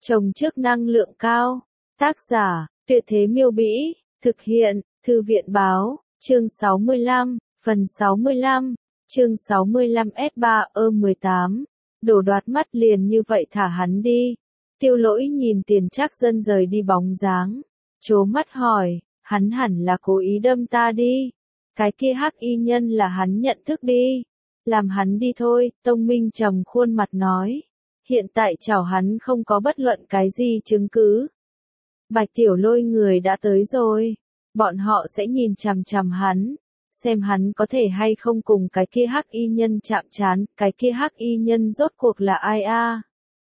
Trồng trước năng lượng cao. Tác giả, Tuyệt Thế Miêu Bĩ. Thực hiện, Thư viện Báo. Chương 65, phần 65. Chương 65 S3E18. Đổ đoạt mắt liền như vậy thả hắn đi. Tiêu Lỗi nhìn Tiền Trác Dân rời đi bóng dáng. Trố mắt hỏi, hắn hẳn là cố ý đâm ta đi. Cái kia hắc y nhân là hắn nhận thức đi. Làm hắn đi thôi, Tông Minh trầm khuôn mặt nói. Hiện tại chảo hắn không có bất luận cái gì chứng cứ. Bạch Tiểu Lôi người đã tới rồi. Bọn họ sẽ nhìn chằm chằm hắn. Xem hắn có thể hay không cùng cái kia hắc y nhân chạm trán. Cái kia hắc y nhân rốt cuộc là ai a?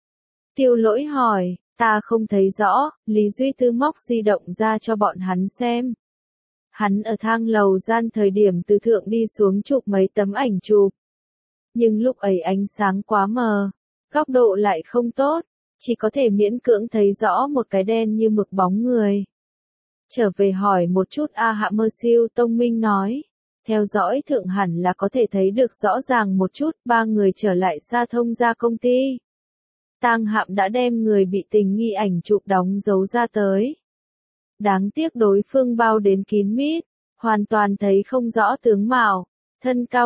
Tiêu Lỗi hỏi, ta không thấy rõ. Lý Duy Tư móc di động ra cho bọn hắn xem. Hắn ở thang lầu gian thời điểm từ thượng đi xuống chụp mấy tấm ảnh chụp. Nhưng lúc ấy ánh sáng quá mờ, góc độ lại không tốt, chỉ có thể miễn cưỡng thấy rõ một cái đen như mực bóng người. Trở về hỏi một chút A Hạ Mơ Siêu, Tông Minh nói. Theo dõi thượng hẳn là có thể thấy được rõ ràng một chút. Ba người trở lại Sa Thông ra công ty. Tang Hạm đã đem người bị tình nghi ảnh chụp đóng dấu ra tới. Đáng tiếc đối phương bao đến kín mít, hoàn toàn thấy không rõ tướng mạo. Thân cao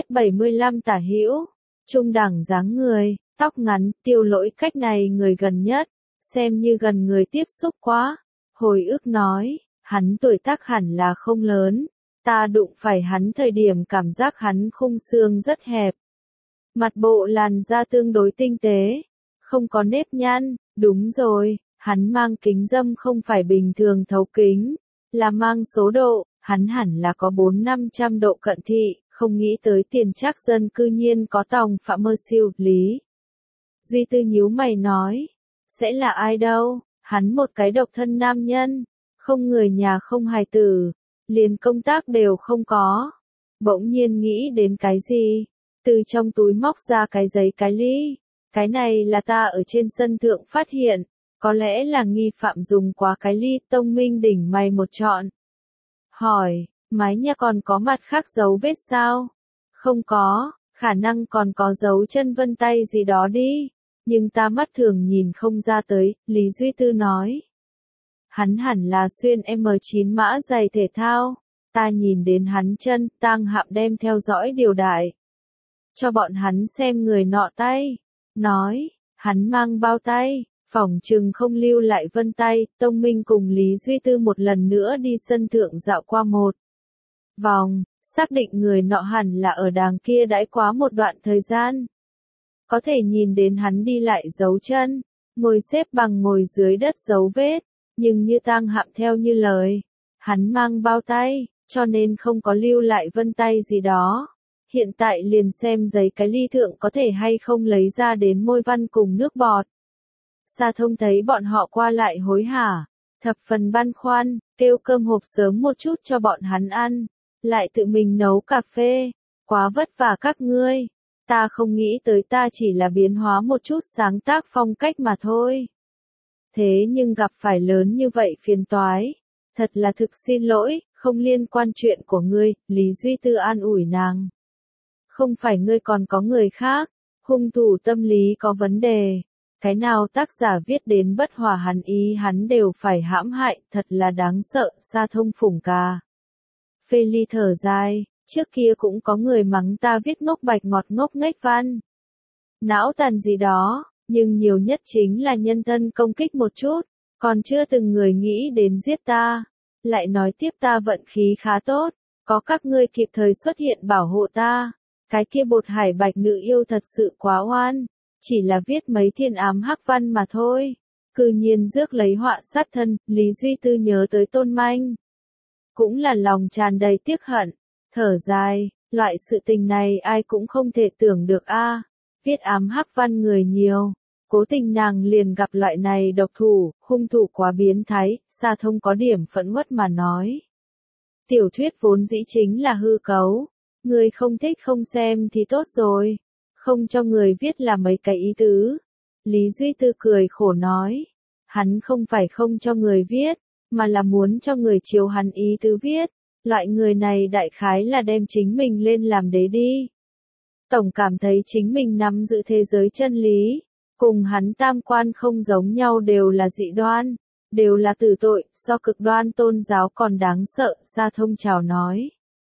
1m75 tả hữu, trung đẳng dáng người, tóc ngắn. Tiêu Lỗi cách này người gần nhất, xem như gần người tiếp xúc quá. Hồi ức nói, hắn tuổi tác hẳn là không lớn, ta đụng phải hắn thời điểm cảm giác hắn khung xương rất hẹp. Mặt bộ làn da tương đối tinh tế, không có nếp nhăn. Đúng rồi, hắn mang kính râm không phải bình thường thấu kính, là mang số độ. Hắn hẳn là có 400-500 độ cận thị, không nghĩ tới Tiền Trác Dân cư nhiên có tòng phạm mơ siêu. Lý Duy Tư nhíu mày nói, sẽ là ai đâu, hắn một cái độc thân nam nhân, không người nhà không hài tử, liền công tác đều không có. Bỗng nhiên nghĩ đến cái gì, từ trong túi móc ra cái giấy cái ly, cái này là ta ở trên sân thượng phát hiện, có lẽ là nghi phạm dùng quá cái ly. Tông Minh đỉnh mày một trọn. Hỏi, mái nhà còn có mặt khác dấu vết sao? Không có, khả năng còn có dấu chân vân tay gì đó đi, nhưng ta mắt thường nhìn không ra tới. Lý Duy Tư nói. Hắn hẳn là xuyên M9 mã giày thể thao, ta nhìn đến hắn chân. Tang Hạm đem theo dõi điều đại cho bọn hắn xem người nọ tay, nói, hắn mang bao tay, phỏng chừng không lưu lại vân tay. Tông Minh cùng Lý Duy Tư một lần nữa đi sân thượng dạo qua một vòng, xác định người nọ hẳn là ở đàng kia đãi quá một đoạn thời gian. Có thể nhìn đến hắn đi lại dấu chân, ngồi xếp bằng ngồi dưới đất dấu vết, nhưng như Tang Hạm theo như lời, hắn mang bao tay, cho nên không có lưu lại vân tay gì đó. Hiện tại liền xem giấy cái ly thượng có thể hay không lấy ra đến môi văn cùng nước bọt. Sa Thông thấy bọn họ qua lại hối hả, thập phần băn khoăn, kêu cơm hộp sớm một chút cho bọn hắn ăn, lại tự mình nấu cà phê. Quá vất vả các ngươi, ta không nghĩ tới ta chỉ là biến hóa một chút sáng tác phong cách mà thôi. Thế nhưng gặp phải lớn như vậy phiền toái, thật là thực xin lỗi, không liên quan chuyện của ngươi. Lý Duy Tư an ủi nàng. Không phải ngươi còn có người khác, hung thủ tâm lý có vấn đề. Cái nào tác giả viết đến bất hòa hắn ý hắn đều phải hãm hại, thật là đáng sợ. Sa Thông phủng cà phê ly thở dài, trước kia cũng có người mắng ta viết ngốc bạch ngọt ngốc nghếch văn. Não tàn gì đó, nhưng nhiều nhất chính là nhân thân công kích một chút, còn chưa từng người nghĩ đến giết ta. Lại nói tiếp ta vận khí khá tốt, có các ngươi kịp thời xuất hiện bảo hộ ta. Cái kia Bột Hải Bạch nữ yêu thật sự quá oan, chỉ là viết mấy thiên ám hắc văn mà thôi, cư nhiên rước lấy họa sát thân. Lý Duy Tư nhớ tới Tôn Manh, cũng là lòng tràn đầy tiếc hận, thở dài, loại sự tình này ai cũng không thể tưởng được a. Viết ám hắc văn người nhiều, cố tình nàng liền gặp loại này độc thủ, hung thủ quá biến thái. Sa Thông có điểm phẫn uất mà nói. Tiểu thuyết vốn dĩ chính là hư cấu, người không thích không xem thì tốt rồi, không cho người viết là mấy cái ý tứ. Lý Duy Tư cười khổ nói, hắn không phải không cho người viết, mà là muốn cho người chiếu hắn ý tứ viết. Loại người này đại khái là đem chính mình lên làm đế đi. Tổng cảm thấy chính mình nắm giữ thế giới chân lý, cùng hắn tam quan không giống nhau, đều là dị đoan, đều là tử tội, so cực đoan tôn giáo còn đáng sợ. Sa Thông chào nói.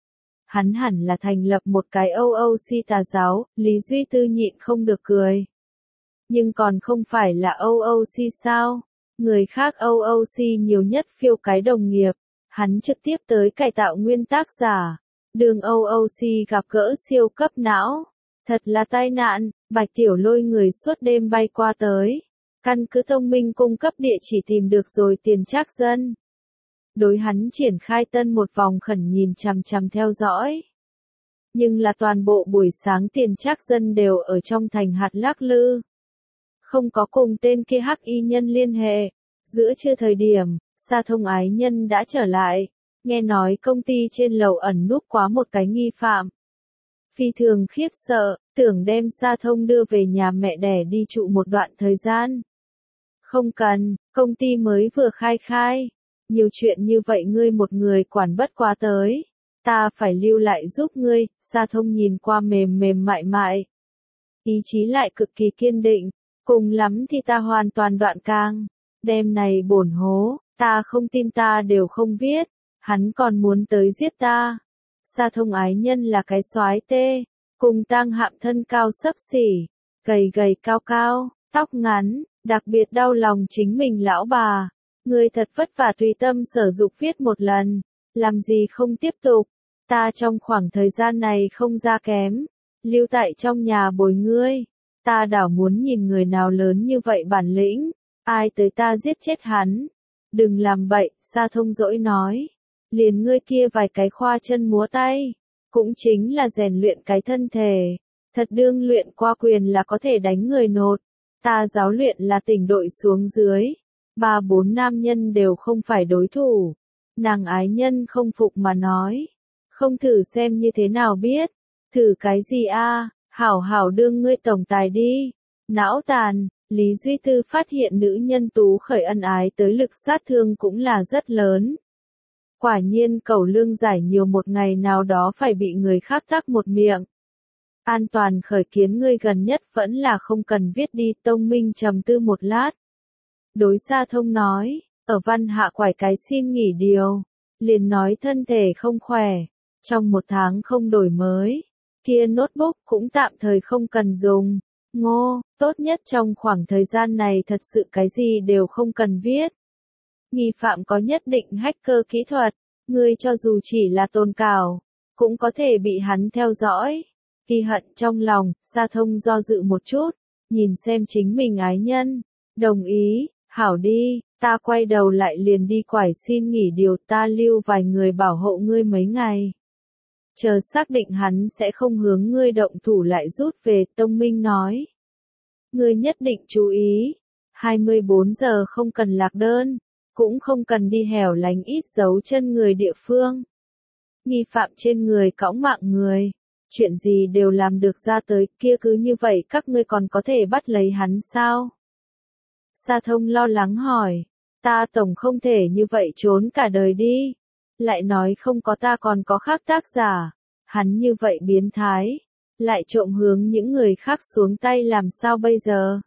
Hắn hẳn là thành lập một cái OOC tà giáo. Lý Duy Tư nhịn không được cười. Nhưng còn không phải là OOC sao? Người khác OOC nhiều nhất phiêu cái đồng nghiệp. Hắn trực tiếp tới cải tạo nguyên tác giả. Đường OOC gặp gỡ siêu cấp não. Thật là tai nạn. Bạch Tiểu Lôi người suốt đêm bay qua tới. Căn cứ thông minh cung cấp địa chỉ tìm được rồi Tiền Trác Dân. Đối hắn triển khai tân một vòng khẩn nhìn chằm chằm theo dõi. Nhưng là toàn bộ buổi sáng Tiền Trác Dân đều ở trong thành hạt lắc lư. Không có cùng tên kia hắc y nhân liên hệ. Giữa trưa thời điểm, Sa Thông ái nhân đã trở lại. Nghe nói công ty trên lầu ẩn núp quá một cái nghi phạm. Phi thường khiếp sợ, tưởng đem Sa Thông đưa về nhà mẹ đẻ đi trụ một đoạn thời gian. Không cần, công ty mới vừa khai. Nhiều chuyện như vậy ngươi một người quản bất quá tới. Ta phải lưu lại giúp ngươi. Sa Thông nhìn qua mềm mại mại. Ý chí lại cực kỳ kiên định. Cùng lắm thì ta hoàn toàn đoạn càng. Đêm này bổn hố, ta không tin ta đều không viết. Hắn còn muốn tới giết ta. Sa Thông ái nhân là cái soái tê. Cùng Tang Hạm thân cao xấp xỉ. Gầy cao, tóc ngắn. Đặc biệt đau lòng chính mình lão bà. Ngươi thật vất vả tùy tâm sở dục viết một lần. Làm gì không tiếp tục. Ta trong khoảng thời gian này không ra kém. Lưu tại trong nhà bồi ngươi. Ta đảo muốn nhìn người nào lớn như vậy bản lĩnh. Ai tới ta giết chết hắn. Đừng làm bậy, Sa Thông dỗi nói. Liền ngươi kia vài cái khoa chân múa tay. Cũng chính là rèn luyện cái thân thể. Thật đương luyện qua quyền là có thể đánh người nột. Ta giáo luyện là tỉnh đội xuống dưới. 3-4 nam nhân đều không phải đối thủ. Nàng ái nhân không phục mà nói. Không thử xem như thế nào biết. Thử cái gì a? Hảo đương ngươi tổng tài đi. Não tàn, Lý Duy Tư phát hiện nữ nhân tú khởi ân ái tới lực sát thương cũng là rất lớn. Quả nhiên cẩu lương giải nhiều một ngày nào đó phải bị người khác tắc một miệng. An toàn khởi kiến ngươi gần nhất vẫn là không cần viết đi. Tông Minh trầm tư một lát. Đối Sa Thông nói, ở văn hạ quải cái xin nghỉ điều. Liền nói thân thể không khỏe. Trong 1 tháng không đổi mới. Kia notebook cũng tạm thời không cần dùng. Ngô, tốt nhất trong khoảng thời gian này thật sự cái gì đều không cần viết. Nghi phạm có nhất định hacker kỹ thuật. Ngươi cho dù chỉ là tồn cảo, cũng có thể bị hắn theo dõi. Ghi hận trong lòng, Sa Thông do dự một chút, nhìn xem chính mình ái nhân. Đồng ý, hảo đi, ta quay đầu lại liền đi quải xin nghỉ điều, ta lưu vài người bảo hộ ngươi mấy ngày. Chờ xác định hắn sẽ không hướng ngươi động thủ lại rút về. Tông Minh nói. Ngươi nhất định chú ý, 24 giờ không cần lạc đơn, cũng không cần đi hẻo lánh ít dấu chân người địa phương. Nghi phạm trên người cõng mạng người, chuyện gì đều làm được ra tới, kia cứ như vậy các ngươi còn có thể bắt lấy hắn sao? Sa Thông lo lắng hỏi, ta tổng không thể như vậy trốn cả đời đi. Lại nói không có ta còn có khác tác giả, hắn như vậy biến thái, lại trộm hướng những người khác xuống tay làm sao bây giờ?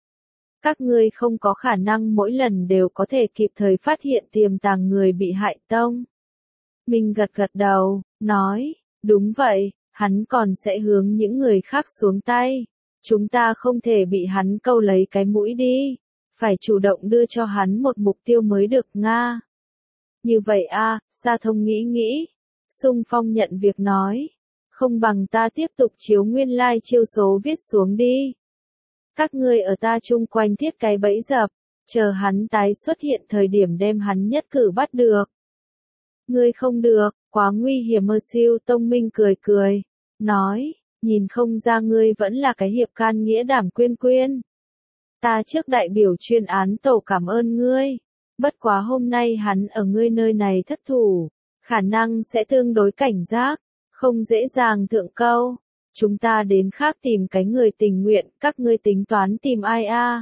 Các ngươi không có khả năng mỗi lần đều có thể kịp thời phát hiện tiềm tàng người bị hại. Tông Minh gật đầu, nói, đúng vậy, hắn còn sẽ hướng những người khác xuống tay. Chúng ta không thể bị hắn câu lấy cái mũi đi, phải chủ động đưa cho hắn một mục tiêu mới được Nga. Như vậy a, Sa Thông nghĩ, xung phong nhận việc nói, không bằng ta tiếp tục chiếu nguyên lai chiêu số viết xuống đi. Các ngươi ở ta chung quanh thiết cái bẫy dập, chờ hắn tái xuất hiện thời điểm đem hắn nhất cử bắt được. Ngươi không được, quá nguy hiểm mơ siêu. Tông Minh cười, nói, nhìn không ra ngươi vẫn là cái hiệp can nghĩa đảm quyên. Ta trước đại biểu chuyên án tổ cảm ơn ngươi, bất quá hôm nay hắn ở ngươi nơi này thất thủ, khả năng sẽ tương đối cảnh giác, không dễ dàng thượng câu. Chúng ta đến khác tìm cái người tình nguyện, các ngươi tính toán tìm ai a?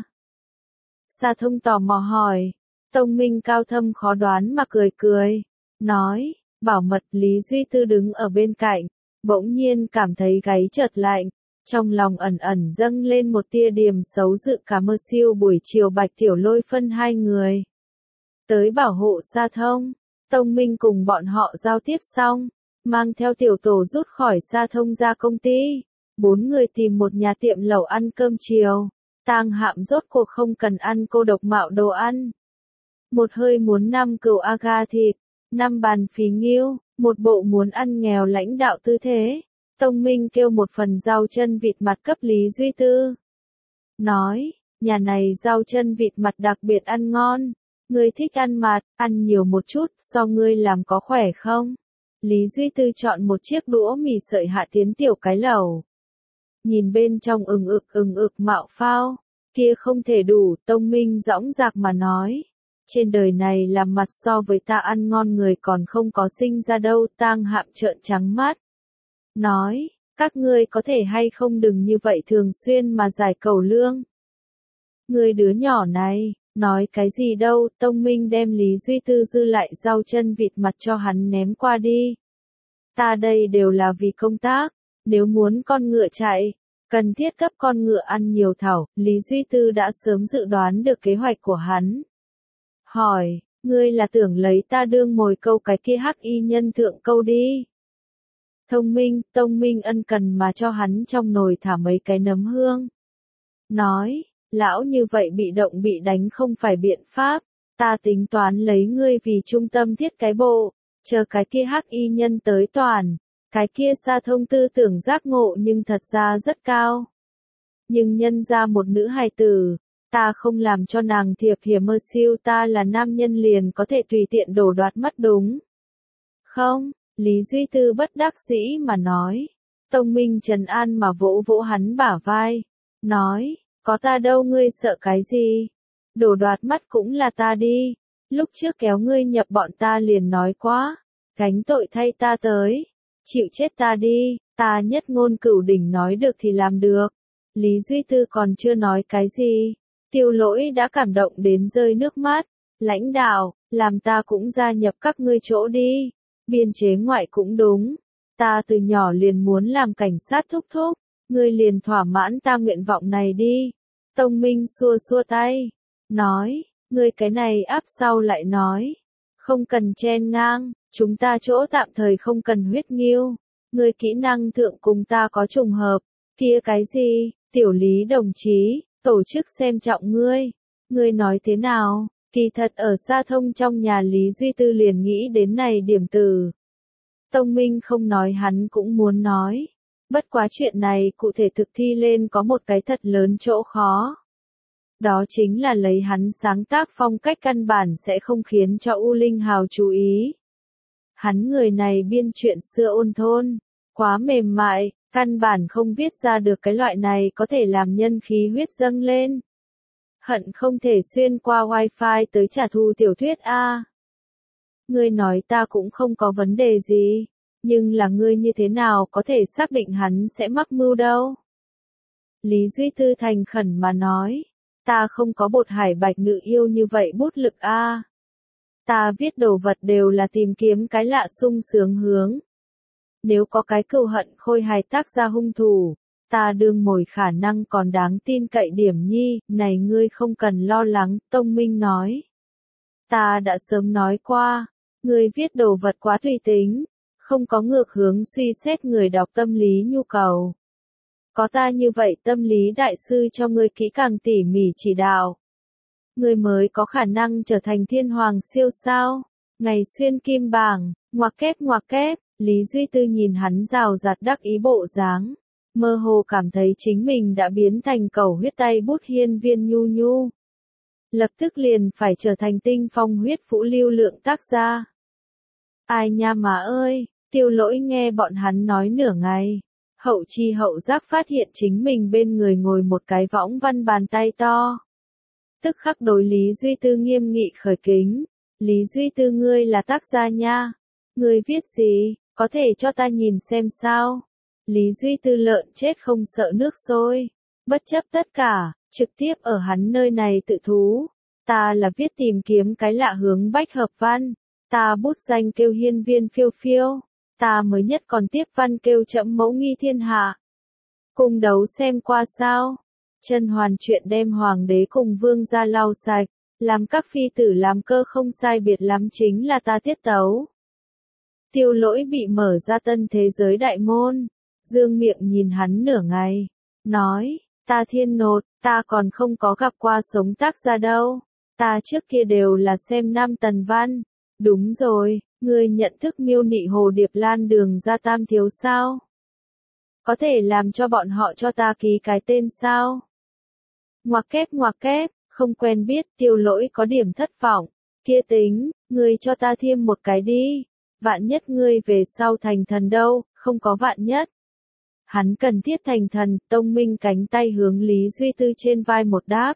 Sa Thông tò mò hỏi. Tông Minh cao thâm khó đoán mà cười, nói, bảo mật. Lý Duy Tư đứng ở bên cạnh, bỗng nhiên cảm thấy gáy chợt lạnh, Trong lòng ẩn ẩn dâng lên một tia điềm xấu dự cả mơ siêu buổi chiều Bạch Tiểu Lôi phân hai người tới bảo hộ Sa Thông. Tông Minh cùng bọn họ giao tiếp xong, mang theo tiểu tổ rút khỏi Sa Thông ra công ty. 4 người tìm một nhà tiệm lẩu ăn cơm chiều. Tang Hạm rốt cuộc không cần ăn cô độc mạo đồ ăn. Một hơi muốn 5 cừu aga thịt, 5 bàn phí nghiêu, một bộ muốn ăn nghèo lãnh đạo tư thế. Tông Minh kêu một phần rau chân vịt mặt cấp Lý Duy Tư. Nói, nhà này rau chân vịt mặt đặc biệt ăn ngon. Ngươi thích ăn mặt, ăn nhiều một chút, so ngươi làm có khỏe không? Lý Duy Tư chọn một chiếc đũa mì sợi hạ tiến tiểu cái lẩu. Nhìn bên trong ừng ực mạo phao, kia không thể đủ, Tông Minh dõng dạc mà nói. Trên đời này làm mặt so với ta ăn ngon người còn không có sinh ra đâu. Tang Hạm trợn trắng mắt. Nói, các ngươi có thể hay không đừng như vậy thường xuyên mà giải cẩu lương. Ngươi đứa nhỏ này, nói cái gì đâu. Tông Minh đem Lý Duy Tư dư lại rau chân vịt mặt cho hắn ném qua đi. Ta đây đều là vì công tác, nếu muốn con ngựa chạy, cần thiết cấp con ngựa ăn nhiều thảo. Lý Duy Tư đã sớm dự đoán được kế hoạch của hắn. Hỏi, ngươi là tưởng lấy ta đương mồi câu cái kia hắc y nhân thượng câu đi. Tông Minh ân cần mà cho hắn trong nồi thả mấy cái nấm hương. Nói, lão như vậy bị động bị đánh không phải biện pháp, ta tính toán lấy ngươi vì trung tâm thiết cái bộ, chờ cái kia hắc y nhân tới toàn, cái kia Sa Thông tư tưởng giác ngộ nhưng thật ra rất cao. Nhưng nhân ra một nữ hài tử, ta không làm cho nàng thiệp hiểm mơ siêu, ta là nam nhân liền có thể tùy tiện đổ đoạt mất đúng. Không, Lý Duy Tư bất đắc dĩ mà nói. Tông Minh trấn an mà vỗ vỗ hắn bả vai. Nói, có ta đâu ngươi sợ cái gì? Đổ đoạt mắt cũng là ta đi. Lúc trước kéo ngươi nhập bọn ta liền nói quá. Gánh tội thay ta tới. Chịu chết ta đi, ta nhất ngôn cửu đỉnh nói được thì làm được. Lý Duy Tư còn chưa nói cái gì. Tiêu Lỗi đã cảm động đến rơi nước mắt. Lãnh đạo, làm ta cũng gia nhập các ngươi chỗ đi. Biên chế ngoại cũng đúng. Ta từ nhỏ liền muốn làm cảnh sát thúc thúc. Ngươi liền thỏa mãn ta nguyện vọng này đi. Tông Minh xua xua tay. Nói, ngươi cái này áp sau lại nói. Không cần chen ngang, chúng ta chỗ tạm thời không cần huyết nghiêu. Ngươi kỹ năng thượng cùng ta có trùng hợp. Kia cái gì, Tiểu Lý đồng chí, tổ chức xem trọng ngươi. Ngươi nói thế nào? Kỳ thật ở Sa Thông trong nhà Lý Duy Tư liền nghĩ đến này điểm từ. Tông Minh không nói hắn cũng muốn nói. Bất quá chuyện này cụ thể thực thi lên có một cái thật lớn chỗ khó. Đó chính là lấy hắn sáng tác phong cách căn bản sẽ không khiến cho U Linh Hào chú ý. Hắn người này biên chuyện xưa ôn thôn, quá mềm mại, căn bản không viết ra được cái loại này có thể làm nhân khí huyết dâng lên. Hận không thể xuyên qua wifi tới trả thù tiểu thuyết a. Ngươi nói ta cũng không có vấn đề gì, nhưng là ngươi như thế nào có thể xác định hắn sẽ mắc mưu đâu. Lý Duy Tư thành khẩn mà nói, ta không có bột hải bạch nữ yêu như vậy bút lực a. Ta viết đồ vật đều là tìm kiếm cái lạ sung sướng hướng. Nếu có cái cừu hận khôi hài tác ra hung thủ, ta đương mồi khả năng còn đáng tin cậy điểm nhi, này ngươi không cần lo lắng, Tông Minh nói. Ta đã sớm nói qua, ngươi viết đồ vật quá tùy tính, không có ngược hướng suy xét người đọc tâm lý nhu cầu. Có ta như vậy tâm lý đại sư cho ngươi kỹ càng tỉ mỉ chỉ đạo. Ngươi mới có khả năng trở thành thiên hoàng siêu sao, ngày xuyên kim bảng, ngoặc kép, Lý Duy Tư nhìn hắn rào rạt đắc ý bộ dáng. Mơ hồ cảm thấy chính mình đã biến thành cẩu huyết tay bút hiên viên nhu nhu. Lập tức liền phải trở thành tinh phong huyết vũ lưu lượng tác gia. Ai nha mà ơi, Tiêu Lỗi nghe bọn hắn nói nửa ngày. Hậu chi hậu giác phát hiện chính mình bên người ngồi một cái võng văn bàn tay to. Tức khắc đối Lý Duy Tư nghiêm nghị khởi kính. Lý Duy Tư ngươi là tác gia nha. Ngươi viết gì, có thể cho ta nhìn xem sao? Lý Duy Tư lợn chết không sợ nước sôi. Bất chấp tất cả, trực tiếp ở hắn nơi này tự thú. Ta là viết tìm kiếm cái lạ hướng bách hợp văn. Ta bút danh kêu hiên viên phiêu phiêu. Ta mới nhất còn tiếp văn kêu chậm mẫu nghi thiên hạ. Cung đấu xem qua sao? Chân Hoàn chuyện đem hoàng đế cùng vương gia lau sạch, làm các phi tử làm cơ không sai biệt lắm chính là ta tiết tấu. Tiêu Lỗi bị mở ra tân thế giới đại môn, dương miệng nhìn hắn nửa ngày, nói, ta Thiên Nột, ta còn không có gặp qua sống tác gia đâu, ta trước kia đều là xem Nam Tần Văn. Đúng rồi, ngươi nhận thức Miêu Nị Hồ Điệp Lan Đường ra Tam thiếu sao? Có thể làm cho bọn họ cho ta ký cái tên sao? Ngoặc kép, không quen biết. Tiêu Lỗi có điểm thất vọng. Kia tính, ngươi cho ta thêm một cái đi. Vạn nhất ngươi về sau thành thần đâu, không có vạn nhất. Hắn cần thiết thành thần. Tông Minh cánh tay hướng Lý Duy Tư trên vai một đáp.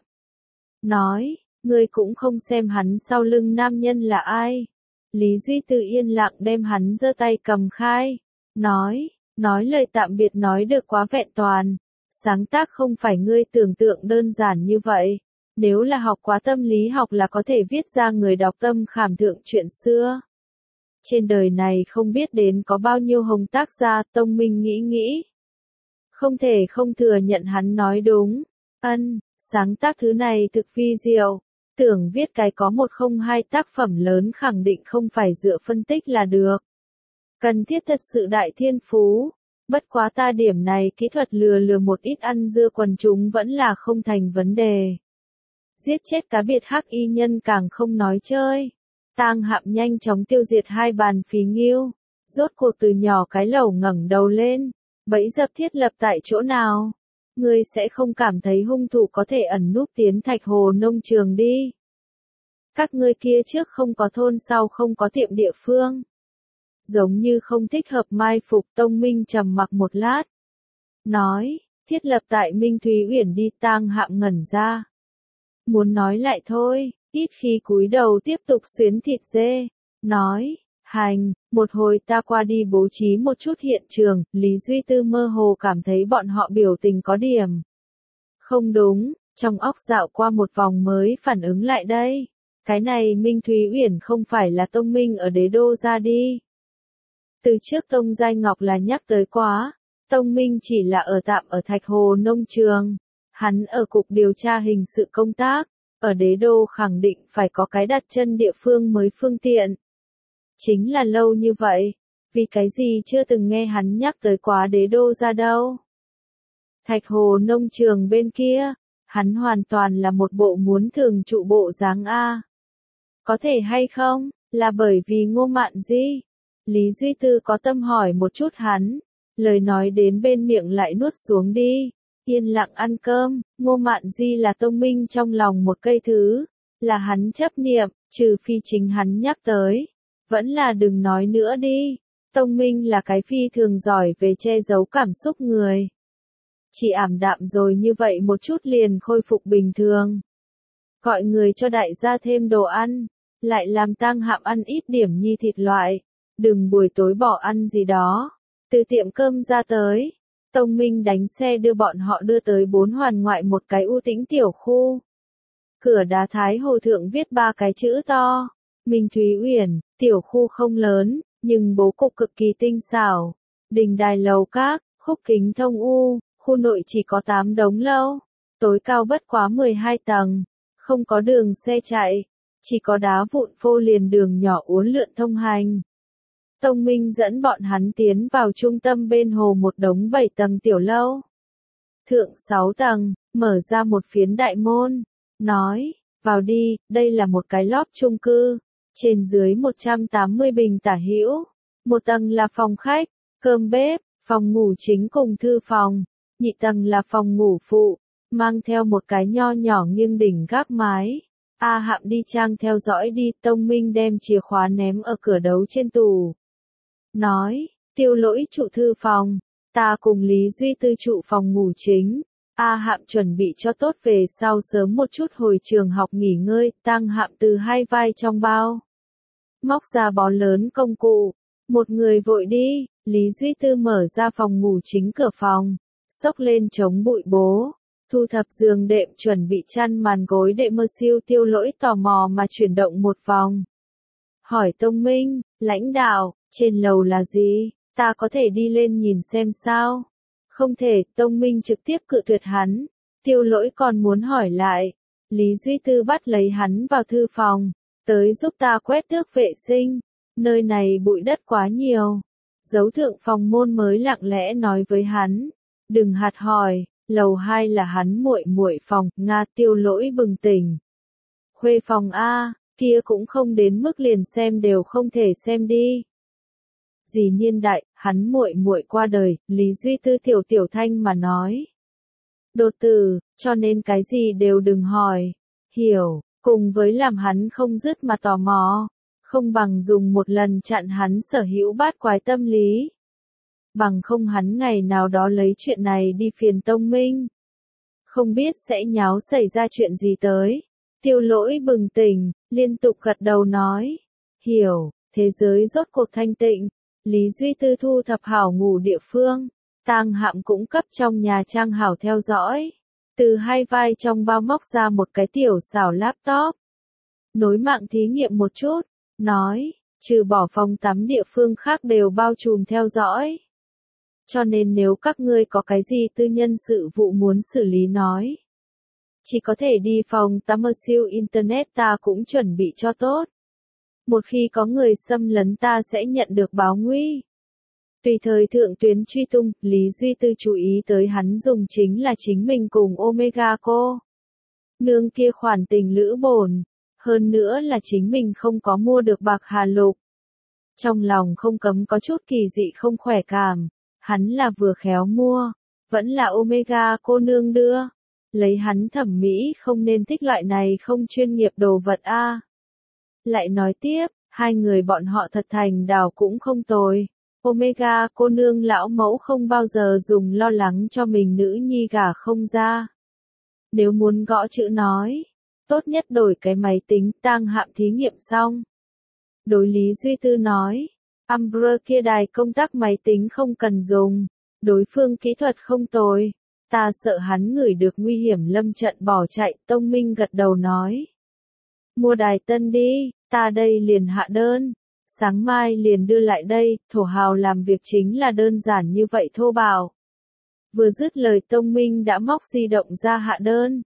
Nói, ngươi cũng không xem hắn sau lưng nam nhân là ai. Lý Duy Tư yên lặng đem hắn giơ tay cầm khai. Nói lời tạm biệt nói được quá vẹn toàn. Sáng tác không phải ngươi tưởng tượng đơn giản như vậy. Nếu là học quá tâm lý học là có thể viết ra người đọc tâm khảm thượng chuyện xưa. Trên đời này không biết đến có bao nhiêu hồng tác gia. Tông Minh nghĩ. Không thể không thừa nhận hắn nói đúng. Sáng tác thứ này thực phi diệu. Tưởng viết cái có 102 tác phẩm lớn khẳng định không phải dựa phân tích là được. Cần thiết thật sự đại thiên phú. Bất quá ta điểm này kỹ thuật lừa một ít ăn dưa quần chúng vẫn là không thành vấn đề. Giết chết cá biệt hắc y nhân càng không nói chơi. Tang Hạm nhanh chóng tiêu diệt 2 bàn phí nghiêu. Rốt cuộc từ nhỏ cái lẩu ngẩng đầu lên. Bẫy dập thiết lập tại chỗ nào? Ngươi sẽ không cảm thấy hung thủ có thể ẩn núp tiến Thạch Hồ nông trường đi. Các ngươi kia trước không có thôn sau không có tiệm địa phương. Giống như không thích hợp mai phục. Tông Minh trầm mặc một lát. Nói, thiết lập tại Minh Thúy Uyển đi. Tang Hạm ngẩn ra. Muốn nói lại thôi, ít khi cúi đầu tiếp tục xuyến thịt dê. Nói, hành, một hồi ta qua đi bố trí một chút hiện trường. Lý Duy Tư mơ hồ cảm thấy bọn họ biểu tình có điểm không đúng, trong óc dạo qua một vòng mới phản ứng lại đây. Cái này Minh Thúy Uyển không phải là Tông Minh ở Đế Đô ra đi. Từ trước Tông Giai Ngọc là nhắc tới quá, Tông Minh chỉ là ở tạm ở Thạch Hồ nông trường. Hắn ở cục điều tra hình sự công tác, ở Đế Đô khẳng định phải có cái đặt chân địa phương mới phương tiện. Chính là lâu như vậy, vì cái gì chưa từng nghe hắn nhắc tới quá Đế Đô ra đâu. Thạch Hồ nông trường bên kia, hắn hoàn toàn là một bộ muốn thường trụ bộ dáng A. Có thể hay không, là bởi vì Ngô Mạn Di? Lý Duy Tư có tâm hỏi một chút hắn, lời nói đến bên miệng lại nuốt xuống đi. Yên lặng ăn cơm. Ngô Mạn Di là Tông Minh trong lòng một cây thứ, là hắn chấp niệm, trừ phi chính hắn nhắc tới. Vẫn là đừng nói nữa đi. Tông Minh là cái phi thường giỏi về che giấu cảm xúc người. Chỉ ảm đạm rồi như vậy một chút liền khôi phục bình thường. Gọi người cho đại gia thêm đồ ăn, lại làm Tang Hạm ăn ít điểm nhi thịt loại. Đừng buổi tối bỏ ăn gì đó. Từ tiệm cơm ra tới. Tông Minh đánh xe đưa bọn họ đưa tới 4 Hoàn ngoại một cái u tĩnh tiểu khu. Cửa đá Thái Hồ thượng viết 3 cái chữ to. Minh Thúy Uyển. Tiểu khu không lớn, nhưng bố cục cực kỳ tinh xảo. Đình đài lầu các, khúc kính thông u, khu nội chỉ có 8 đống lâu. Tối cao bất quá 12 tầng. Không có đường xe chạy. Chỉ có đá vụn phô liền đường nhỏ uốn lượn thông hành. Tông Minh dẫn bọn hắn tiến vào trung tâm bên hồ một đống 7 tầng tiểu lâu. Thượng 6 tầng, mở ra một phiến đại môn. Nói, vào đi, đây là một cái lóp chung cư. Trên dưới 180 bình tả hữu. Một tầng là phòng khách, cơm bếp, phòng ngủ chính cùng thư phòng. Nhị tầng là phòng ngủ phụ, mang theo một cái nho nhỏ nghiêng đỉnh gác mái. A Hạm đi trang theo dõi đi. Tông Minh đem chìa khóa ném ở cửa đấu trên tủ. Nói, Tiêu Lỗi trụ thư phòng, ta cùng Lý Duy Tư trụ phòng ngủ chính. A Hạm chuẩn bị cho tốt về sau sớm một chút hồi trường học nghỉ ngơi. Tang Hạm từ 2 vai trong bao móc ra bó lớn công cụ. Một người vội đi. Lý Duy Tư mở ra phòng ngủ chính cửa phòng, xốc lên chống bụi bố, thu thập giường đệm chuẩn bị chăn màn gối để mơ siêu. Tiêu Lỗi tò mò mà chuyển động một vòng. Hỏi Tông Minh, lãnh đạo, trên lầu là gì? Ta có thể đi lên nhìn xem sao? Không thể, Tông Minh trực tiếp cự tuyệt hắn. Tiêu Lỗi còn muốn hỏi lại. Lý Duy Tư bắt lấy hắn vào thư phòng. Tới giúp ta quét tước vệ sinh. Nơi này bụi đất quá nhiều. Dấu thượng phòng môn mới lặng lẽ nói với hắn. Đừng hạt hỏi, lầu 2 là hắn muội muội phòng, Nga. Tiêu Lỗi bừng tỉnh. Khuê phòng A, kia cũng không đến mức liền xem đều không thể xem đi. Dì niên đại, hắn muội muội qua đời, Lý Duy Tư tiểu tiểu thanh mà nói. Đột tử, cho nên cái gì đều đừng hỏi. Hiểu, cùng với làm hắn không dứt mà tò mò. Không bằng dùng một lần chặn hắn sở hữu bát quái tâm lý. Bằng không hắn ngày nào đó lấy chuyện này đi phiền Tông Minh. Không biết sẽ nháo xảy ra chuyện gì tới. Tiêu Lỗi bừng tỉnh, liên tục gật đầu nói. Hiểu, thế giới rốt cuộc thanh tịnh. Lý Duy Tư thu thập hảo ngủ địa phương. Tang Hạm cũng cấp trong nhà trang hảo theo dõi. Từ hai vai trong bao móc ra một cái tiểu xảo laptop. Nối mạng thí nghiệm một chút. Nói, trừ bỏ phòng tắm địa phương khác đều bao trùm theo dõi. Cho nên nếu các ngươi có cái gì tư nhân sự vụ muốn xử lý nói. Chỉ có thể đi phòng tắm ở siêu internet ta cũng chuẩn bị cho tốt. Một khi có người xâm lấn ta sẽ nhận được báo nguy. Tùy thời thượng tuyến truy tung, Lý Duy Tư chú ý tới hắn dùng chính là chính mình cùng Omega cô. Nương kia khoản tình lữ bổn. Hơn nữa là chính mình không có mua được bạc hà lục. Trong lòng không cấm có chút kỳ dị không khỏe cảm. Hắn là vừa khéo mua. Vẫn là Omega cô nương đưa. Lấy hắn thẩm mỹ không nên thích loại này không chuyên nghiệp đồ vật a. Lại nói tiếp, hai người bọn họ thật thành đào cũng không tồi. Omega cô nương lão mẫu không bao giờ dùng lo lắng cho mình nữ nhi gả không ra. Nếu muốn gõ chữ nói, tốt nhất đổi cái máy tính. Tang Hạm thí nghiệm xong. Đối Lý Duy Tư nói, Umbrella kia đài công tác máy tính không cần dùng. Đối phương kỹ thuật không tồi. Ta sợ hắn ngửi được nguy hiểm lâm trận bỏ chạy. Tông Minh gật đầu nói. Mua đài tân đi, ta đây liền hạ đơn. Sáng mai liền đưa lại đây, thổ hào làm việc chính là đơn giản như vậy thô bạo. Vừa dứt lời Tông Minh đã móc di động ra hạ đơn.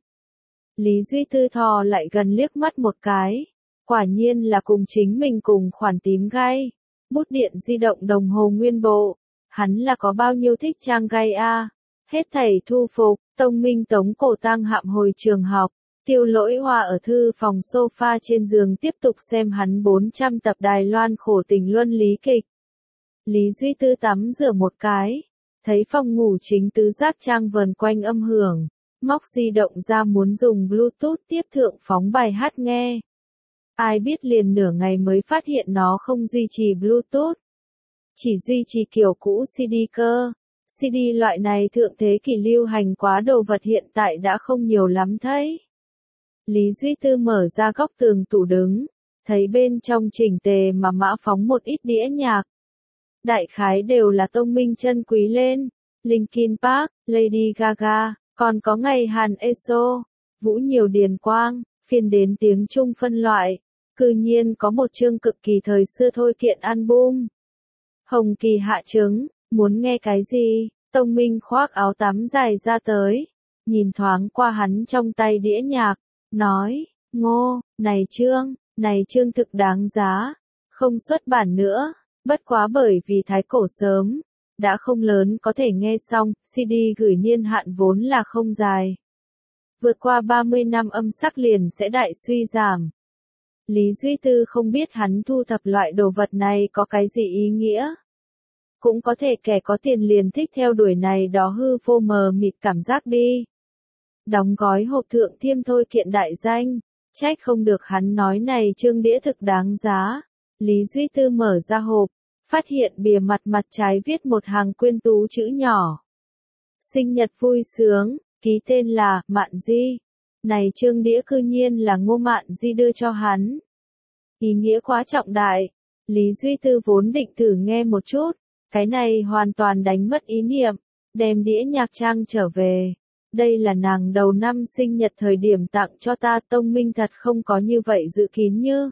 Lý Duy Tư thò lại gần liếc mắt một cái. Quả nhiên là cùng chính mình cùng khoản tím gai. Bút điện di động đồng hồ nguyên bộ. Hắn là có bao nhiêu thích trang gai a? Hết thảy thu phục, Tông Minh tống cổ Tang Hạm hồi trường học. Tiêu Lỗi Hoa ở thư phòng sofa trên giường tiếp tục xem hắn 400 tập Đài Loan khổ tình luân lý kịch. Lý Duy Tư tắm rửa một cái. Thấy phòng ngủ chính tứ giác trang vần quanh âm hưởng. Móc di động ra muốn dùng Bluetooth tiếp thượng phóng bài hát nghe. Ai biết liền nửa ngày mới phát hiện nó không duy trì Bluetooth. Chỉ duy trì kiểu cũ CD cơ. CD loại này thượng thế kỷ lưu hành quá đồ vật hiện tại đã không nhiều lắm thấy. Lý Duy Tư mở ra góc tường tủ đứng. Thấy bên trong chỉnh tề mà mã phóng một ít đĩa nhạc. Đại khái đều là Tông Minh chân quý lên. Linkin Park, Lady Gaga, còn có ngày Hàn EXO, Vũ Nhiều Điền Quang, phiên đến tiếng Trung phân loại. Cư nhiên có một chương cực kỳ thời xưa thôi kiện album. Hồng Kỳ hạ trứng, muốn nghe cái gì? Tông Minh khoác áo tắm dài ra tới. Nhìn thoáng qua hắn trong tay đĩa nhạc. Nói, Ngô, này chương thực đáng giá. Không xuất bản nữa. Bất quá bởi vì thái cổ sớm. Đã không lớn có thể nghe xong. CD gửi niên hạn vốn là không dài. Vượt qua 30 năm âm sắc liền sẽ đại suy giảm. Lý Duy Tư không biết hắn thu thập loại đồ vật này có cái gì ý nghĩa. Cũng có thể kẻ có tiền liền thích theo đuổi này đó hư vô mờ mịt cảm giác đi. Đóng gói hộp thượng thiêm thôi kiện đại danh. Trách không được hắn nói này chương đĩa thực đáng giá. Lý Duy Tư mở ra hộp. Phát hiện bìa mặt mặt trái viết một hàng quyên tú chữ nhỏ. Sinh nhật vui sướng, ký tên là Mạn Di. Này chương đĩa cư nhiên là Ngô Mạn Di đưa cho hắn. Ý nghĩa quá trọng đại. Lý Duy Tư vốn định thử nghe một chút. Cái này hoàn toàn đánh mất ý niệm. Đem đĩa nhạc trang trở về. Đây là nàng đầu năm sinh nhật thời điểm tặng cho ta. Tông Minh thật không có như vậy dự kín như.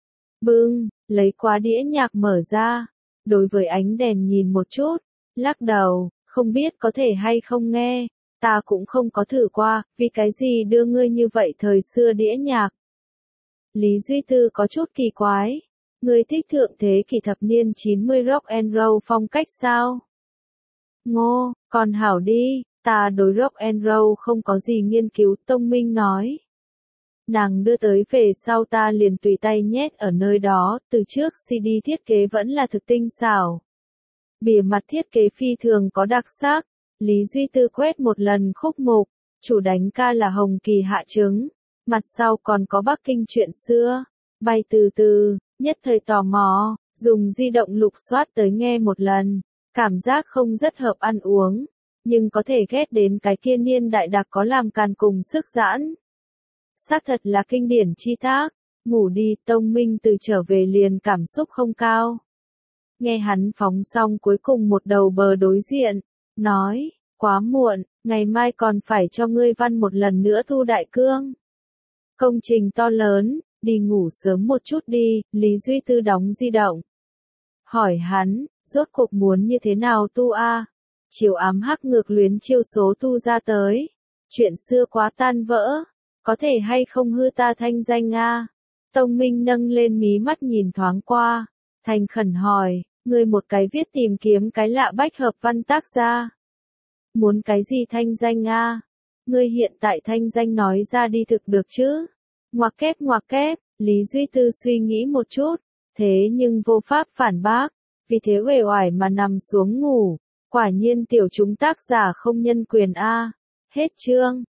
Bưng, lấy quá đĩa nhạc mở ra. Đối với ánh đèn nhìn một chút. Lắc đầu, không biết có thể hay không nghe, ta cũng không có thử qua, vì cái gì đưa ngươi như vậy thời xưa đĩa nhạc. Lý Duy Tư có chút kỳ quái, ngươi thích thượng thế kỷ thập niên 90 rock and roll phong cách sao? Ngô, còn hảo đi, ta đối rock and roll không có gì nghiên cứu, Tông Minh nói. Nàng đưa tới về sau ta liền tùy tay nhét ở nơi đó, từ trước CD thiết kế vẫn là thực tinh xảo. Bìa mặt thiết kế phi thường có đặc sắc, Lý Duy Tư quét một lần khúc mục, chủ đánh ca là Hồng Kỳ Hạ Trứng, mặt sau còn có Bắc Kinh chuyện xưa, bay từ từ, nhất thời tò mò, dùng di động lục soát tới nghe một lần, cảm giác không rất hợp ăn uống, nhưng có thể ghét đến cái kia niên đại đặc có làm càn cùng sức giãn. Xác thật là kinh điển chi tác, ngủ đi, Tông Minh từ trở về liền cảm xúc không cao. Nghe hắn phóng xong cuối cùng một đầu bờ đối diện, nói, quá muộn, ngày mai còn phải cho ngươi văn một lần nữa thu đại cương. Công trình to lớn, đi ngủ sớm một chút đi, Lý Duy Tư đóng di động. Hỏi hắn, rốt cuộc muốn như thế nào tu a? Chiều ám hắc ngược luyến chiêu số tu ra tới. Chuyện xưa quá tan vỡ, có thể hay không hư ta thanh danh a? Tông Minh nâng lên mí mắt nhìn thoáng qua, thành khẩn hỏi, ngươi một cái viết tìm kiếm cái lạ bách hợp văn tác gia. Muốn cái gì thanh danh a? Ngươi hiện tại thanh danh nói ra đi thực được chứ? Ngoặc kép, Lý Duy Tư suy nghĩ một chút, thế nhưng vô pháp phản bác, vì thế uể oải mà nằm xuống ngủ, quả nhiên tiểu chúng tác giả không nhân quyền a. Hết chương.